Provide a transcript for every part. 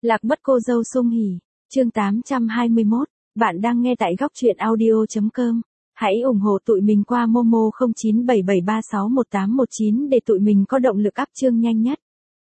Lạc mất cô dâu sung hỉ. Chương 821. Bạn đang nghe tại góc truyện audio.com. Hãy ủng hộ tụi mình qua Momo 0977361819 để tụi mình có động lực up chương nhanh nhất.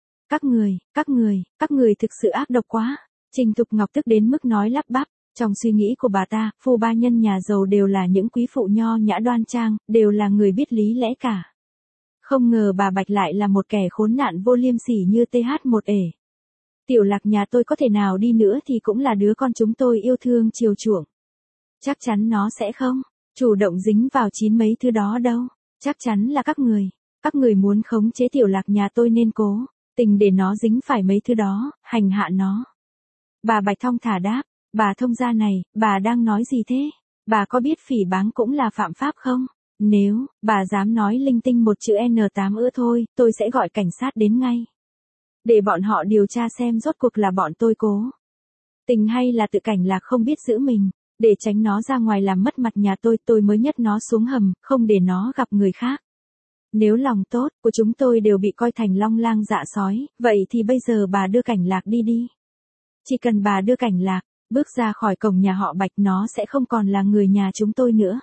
Các người thực sự ác độc quá. Trình Thục Ngọc tức đến mức nói lắp bắp. Trong suy nghĩ của bà ta, phu ba nhân nhà giàu đều là những quý phụ nho nhã đoan trang, đều là người biết lý lẽ cả. Không ngờ bà Bạch lại là một kẻ khốn nạn vô liêm sỉ như TH1 ể. Tiểu Lạc nhà tôi có thể nào đi nữa thì cũng là đứa con chúng tôi yêu thương chiều chuộng. Chắc chắn nó sẽ không chủ động dính vào chín mấy thứ đó đâu. Chắc chắn là các người muốn khống chế Tiểu Lạc nhà tôi nên cố tình để nó dính phải mấy thứ đó, hành hạ nó. Bà Bạch thong thả đáp, bà thông gia này, bà đang nói gì thế? Bà có biết phỉ báng cũng là phạm pháp không? Nếu bà dám nói linh tinh một chữ N8 nữa thôi, tôi sẽ gọi cảnh sát đến ngay. Để bọn họ điều tra xem rốt cuộc là bọn tôi cố tình hay là tự Cảnh Lạc không biết giữ mình, để tránh nó ra ngoài làm mất mặt nhà tôi mới nhấc nó xuống hầm, không để nó gặp người khác. Nếu lòng tốt của chúng tôi đều bị coi thành long lang dạ sói, vậy thì bây giờ bà đưa Cảnh Lạc đi. Chỉ cần bà đưa Cảnh Lạc bước ra khỏi cổng nhà họ Bạch, nó sẽ không còn là người nhà chúng tôi nữa.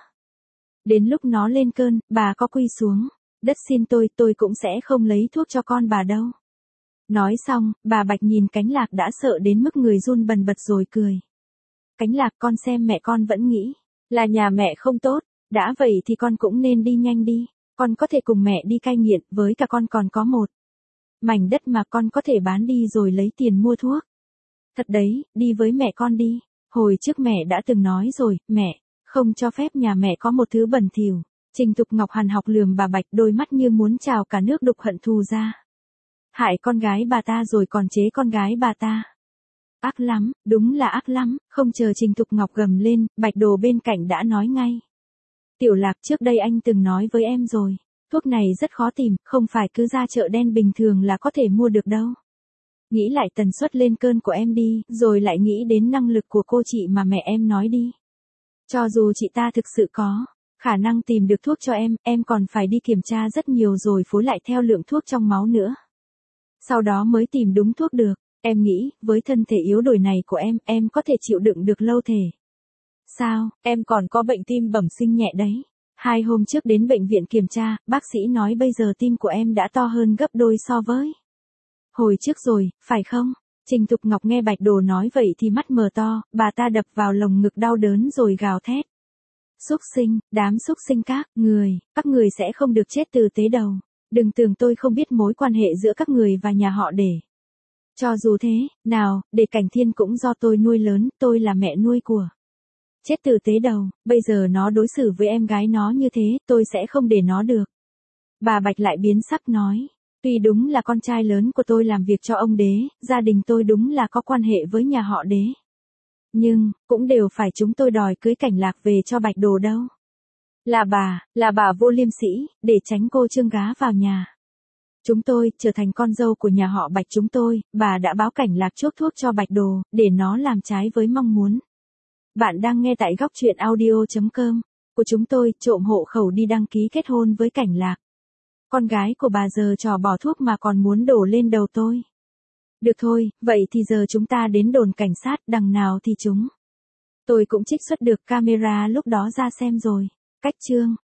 Đến lúc nó lên cơn, bà có quỳ xuống đất xin tôi cũng sẽ không lấy thuốc cho con bà đâu. Nói xong, bà Bạch nhìn Cánh Lạc đã sợ đến mức người run bần bật rồi cười. Cánh Lạc, con xem mẹ con vẫn nghĩ là nhà mẹ không tốt, đã vậy thì con cũng nên đi nhanh đi. Con có thể cùng mẹ đi cai nghiện, với cả con còn có một mảnh đất mà con có thể bán đi rồi lấy tiền mua thuốc. Thật đấy, đi với mẹ con đi. Hồi trước mẹ đã từng nói rồi, mẹ không cho phép nhà mẹ có một thứ bẩn thỉu. Trình Thục Ngọc hằn học lườm bà Bạch, đôi mắt như muốn trào cả nước đục hận thù ra. Hại con gái bà ta rồi còn chế con gái bà ta. Ác lắm, đúng là ác lắm. Không chờ Trình Thục Ngọc gầm lên, Bạch Đồ bên cạnh đã nói ngay. Tiểu Lạc, trước đây anh từng nói với em rồi, thuốc này rất khó tìm, không phải cứ ra chợ đen bình thường là có thể mua được đâu. Nghĩ lại tần suất lên cơn của em đi, rồi lại nghĩ đến năng lực của cô chị mà mẹ em nói đi. Cho dù chị ta thực sự có khả năng tìm được thuốc cho em còn phải đi kiểm tra rất nhiều rồi phối lại theo lượng thuốc trong máu nữa. Sau đó mới tìm đúng thuốc được. Em nghĩ, với thân thể yếu đuối này của em có thể chịu đựng được lâu thể. Sao, em còn có bệnh tim bẩm sinh nhẹ đấy. 2 hôm trước đến bệnh viện kiểm tra, bác sĩ nói bây giờ tim của em đã to hơn gấp đôi so với hồi trước rồi, phải không? Trình Thục Ngọc nghe Bạch Đồ nói vậy thì mắt mờ to, bà ta đập vào lồng ngực đau đớn rồi gào thét. Xúc sinh, đám xúc sinh các người sẽ không được chết tử tế đâu. Đừng tưởng tôi không biết mối quan hệ giữa các người và nhà họ Để. Cho dù thế, nào, Để Cảnh Thiên cũng do tôi nuôi lớn, tôi là mẹ nuôi của. Chết tử tế đâu, bây giờ nó đối xử với em gái nó như thế, tôi sẽ không để nó được. Bà Bạch lại biến sắc nói. Tuy đúng là con trai lớn của tôi làm việc cho ông Đế, gia đình tôi đúng là có quan hệ với nhà họ Đế. Nhưng, cũng đều phải chúng tôi đòi cưới Cảnh Lạc về cho Bạch Đồ đâu. Là bà vô liêm sĩ, để tránh cô Trương gá vào nhà. Chúng tôi, trở thành con dâu của nhà họ Bạch chúng tôi, bà đã báo Cảnh Lạc chuốc thuốc cho Bạch Đồ, để nó làm trái với mong muốn. Bạn đang nghe tại góc truyện audio.com của chúng tôi, trộm hộ khẩu đi đăng ký kết hôn với Cảnh Lạc. Con gái của bà giờ trò bỏ thuốc mà còn muốn đổ lên đầu tôi. Được thôi, vậy thì giờ chúng ta đến đồn cảnh sát, đằng nào thì tôi cũng trích xuất được camera lúc đó ra xem rồi. Cách chương